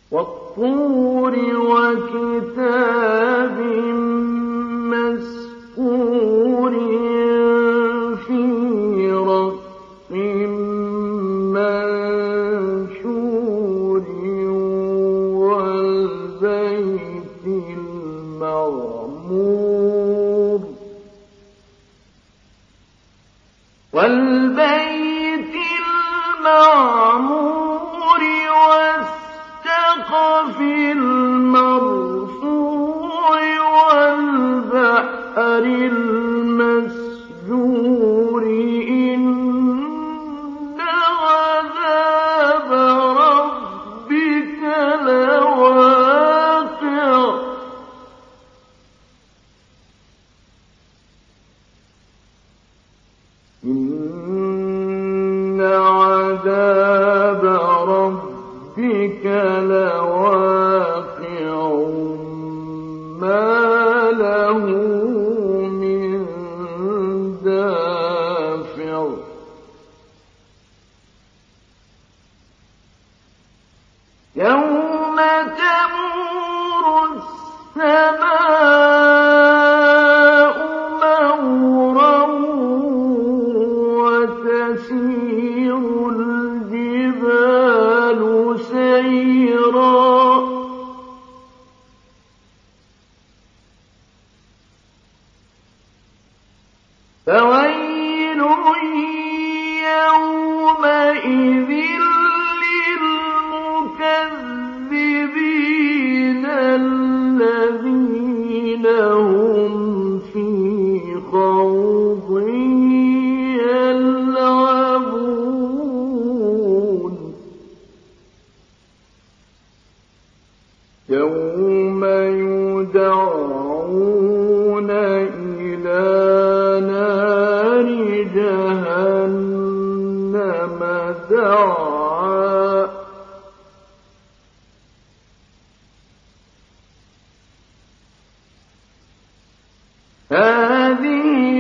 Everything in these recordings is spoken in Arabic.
وَالطُّورِ وَكِتَابٍ مَّسْطُورٍ فِي رَقٍّ مَّنشُورٍ وَالْبَيْتِ الْمَعْمُورِ والسقف المرفوع والبحر المسجور إن عذاب ربك لواقع إن عذاب ربك لواقع ما له من دافع يوم تمور السماء مورا وتسير الجبال سيرا فويل يومئذ للمكذبين الذين هم في خوض يلعبون يوم يدعون إلى نار جهنم دعا هذه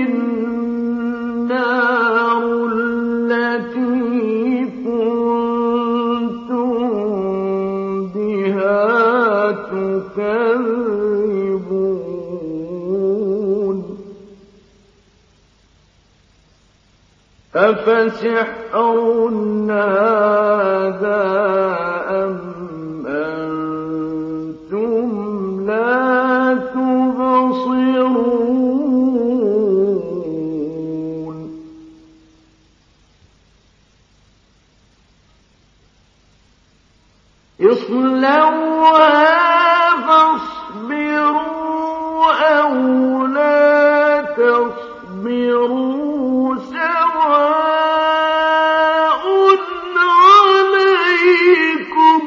النار التي كنتم بها تكذبون أفسحر هذا أم أنتم لا تبصرون اصلوها فاصبروا أو لا تصبروا سواء عليكم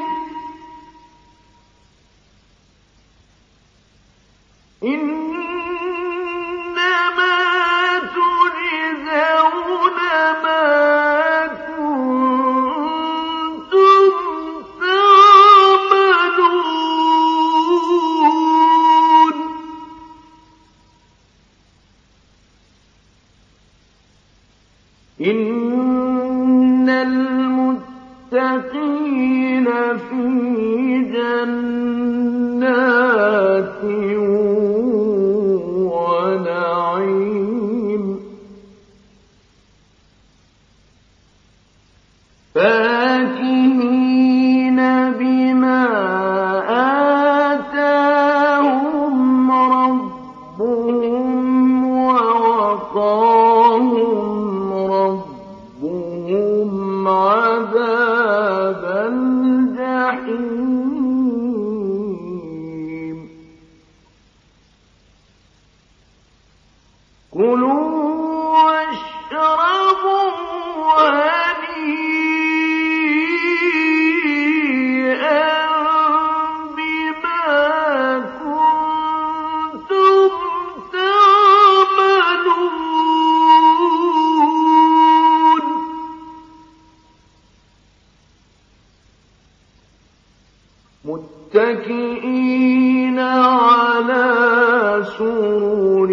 إنما تجزون ما كنتم تعملون إن المتقين في جنات ونعيم فاكهين بما آتاهم ربهم ووقاهم ربهم عذاب الجحيم كلوا واشربوا هنيئا بما كنتم تعملون متكئين على سرر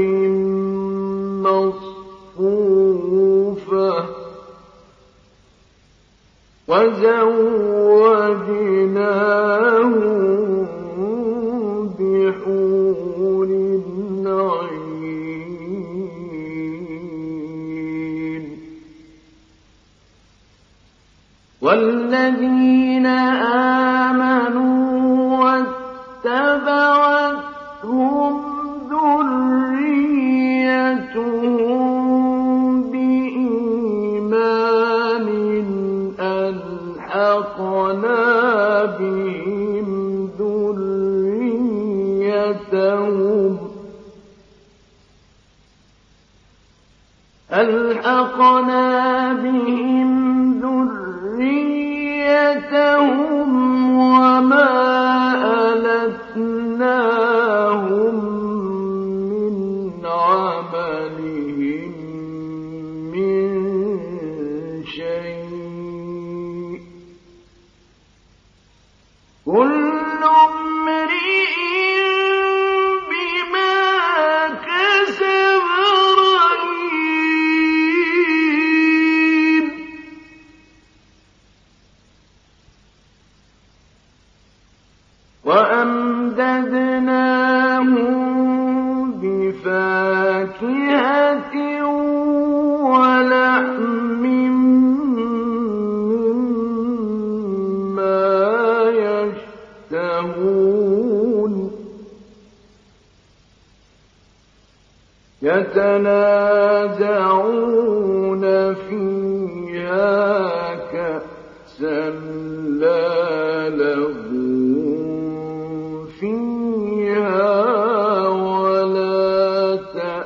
مصفوفة وزوجناهم بحور عين والذين آمنوا واتبعتهم ذريتهم بإيمان ألحقنا بهم ذريتهم وما ألتناهم من عملهم من شيء كل امرئ بما كسب رهين وأمددناهم بفاكهة ولحم مما يشتهون يتنازعون فيها كأسا لا لغو فيها ولا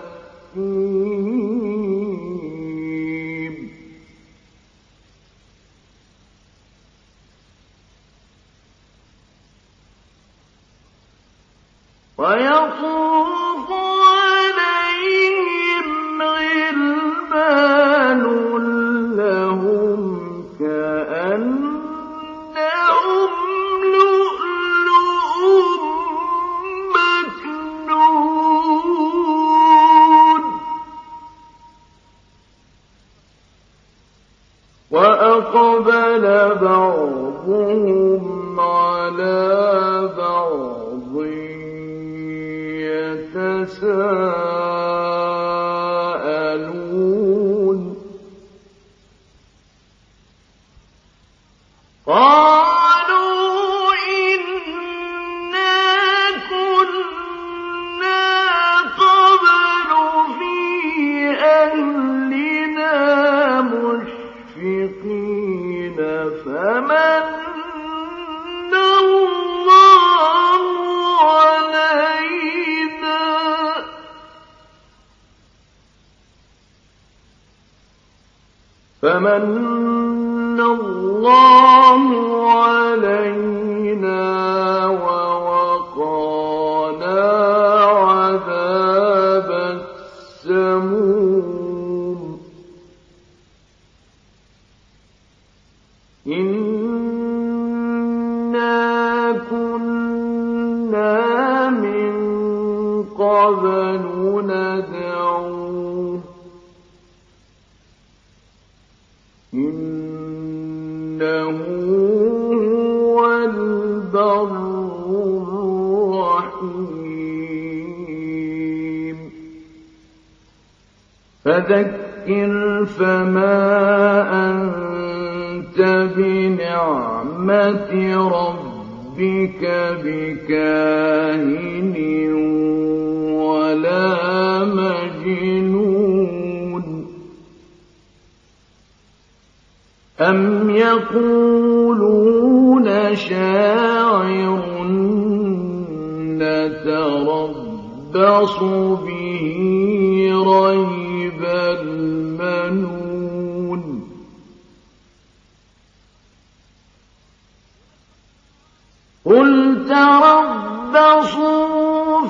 تأثيم ويطوف عليهم غلمان لهم كأنهم لؤلؤ مكنون وأقبل بعضهم على بعض يتساءلون قالوا إنا كنا قبل في أهلنا مشفقين فمن الله علينا ووقانا عذاب السموم إنا كنا من قبل ندعوه إنه هو البر الرحيم فذكر فما أنت بنعمة ربك بكاهن ولا مجنون أم يقولون شاعر نتربص به ريب المنون قل تربصوا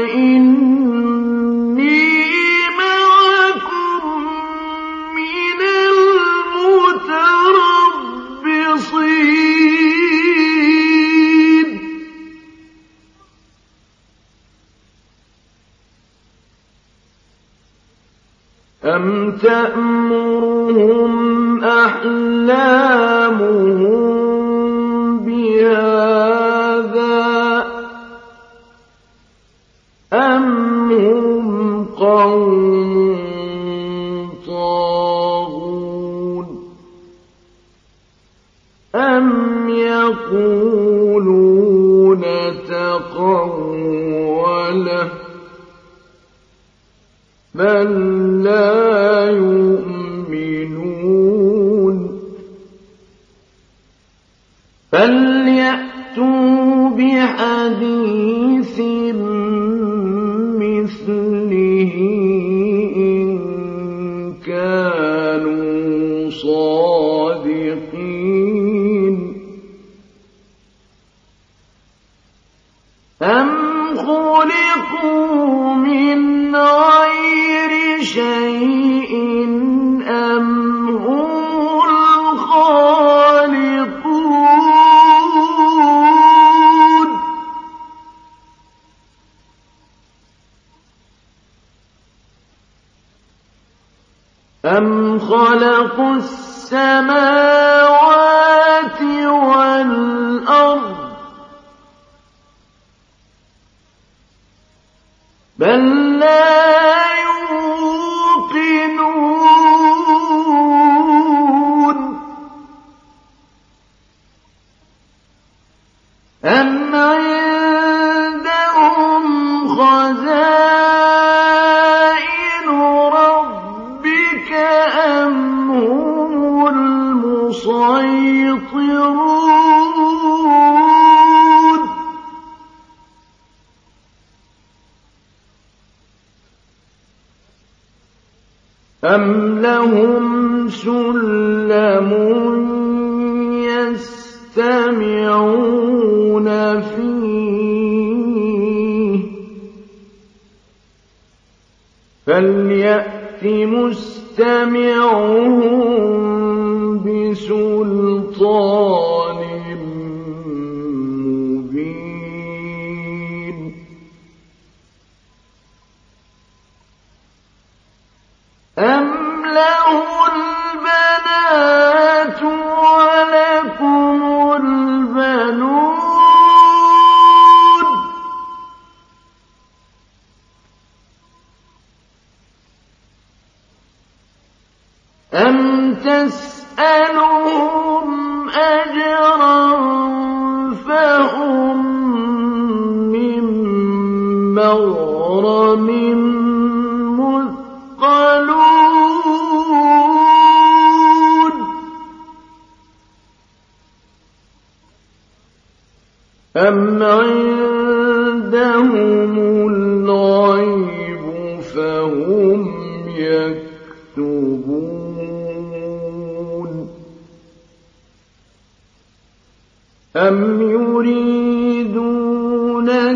فإني معكم من المتربصين أم تأمرهم أحلامهم هم قوم طاغون أم يقولون تقوله بل لا يؤمنون فليأتوا بحديث مثله إن كانوا صادقين أم خلقوا من غير شيء أم هم الخالقون أم خلقوا السماوات والأرض بل لا يوقنون أم عندهم خزائن ربك أم هم المسيطرون أم لهم سلم يستمعون فيه فليأت مستمعهم بسلطان مبين أم له البنات ولكم البنون أم تسألهم أجرا فهم من مغرم مثقلون أم عندهم الغيب فهم يكتبون أم يريدون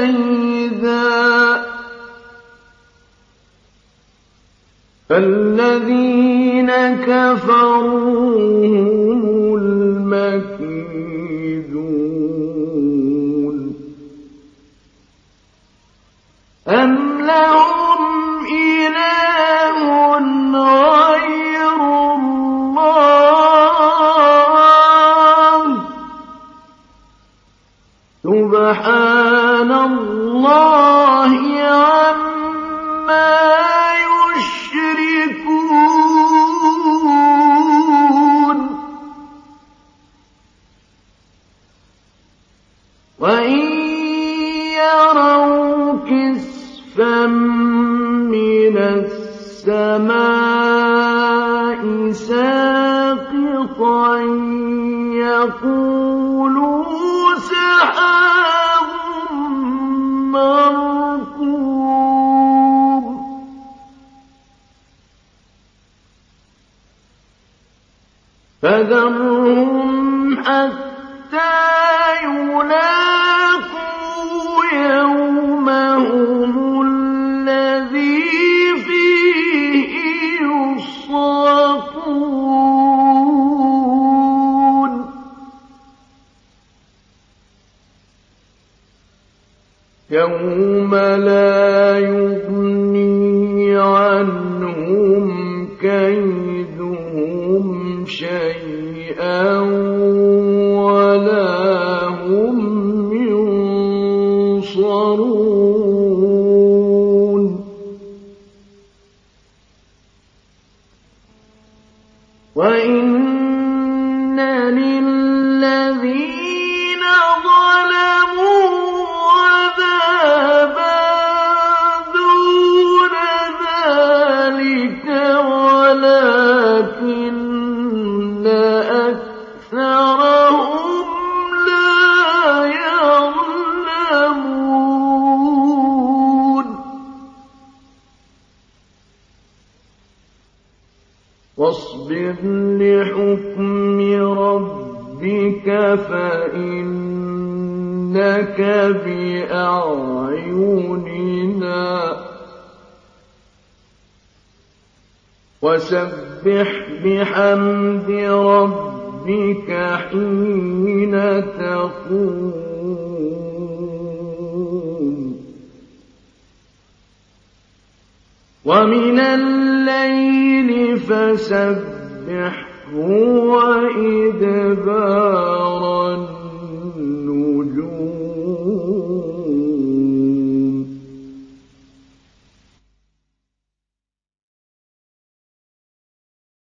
كيدا فالذين كفروا هم المكيدون أم لهم إله غير الله سبحان الله عما يشركون وإن يروا كسفا من السماء ساقطا يقولوا سحاب مركوم فذرهم حتى يلاقوا يومهم الذي فيه يصعقون يوم لا يغني عنهم كيدهم شيئا ولا هم ينصرون وَإِنَّ لِلَّذِينَ ظَلَمُوا عَذَابًا دُونَ ذَٰلِكَ وَلَٰكِنَّ أَكْثَرَهُمْ لَا يَعْلَمُونَ وَاصْبِرْ لِحُكْمِ رَبِّكَ فَإِنَّكَ بِأَعْيُنِنَا وَسَبِّحْ بِحَمْدِ رَبِّكَ حِينَ تَقُومُ وَمِنَ اللَّيْلِ فَسَبِّحْهُ وَإِدْبَارَ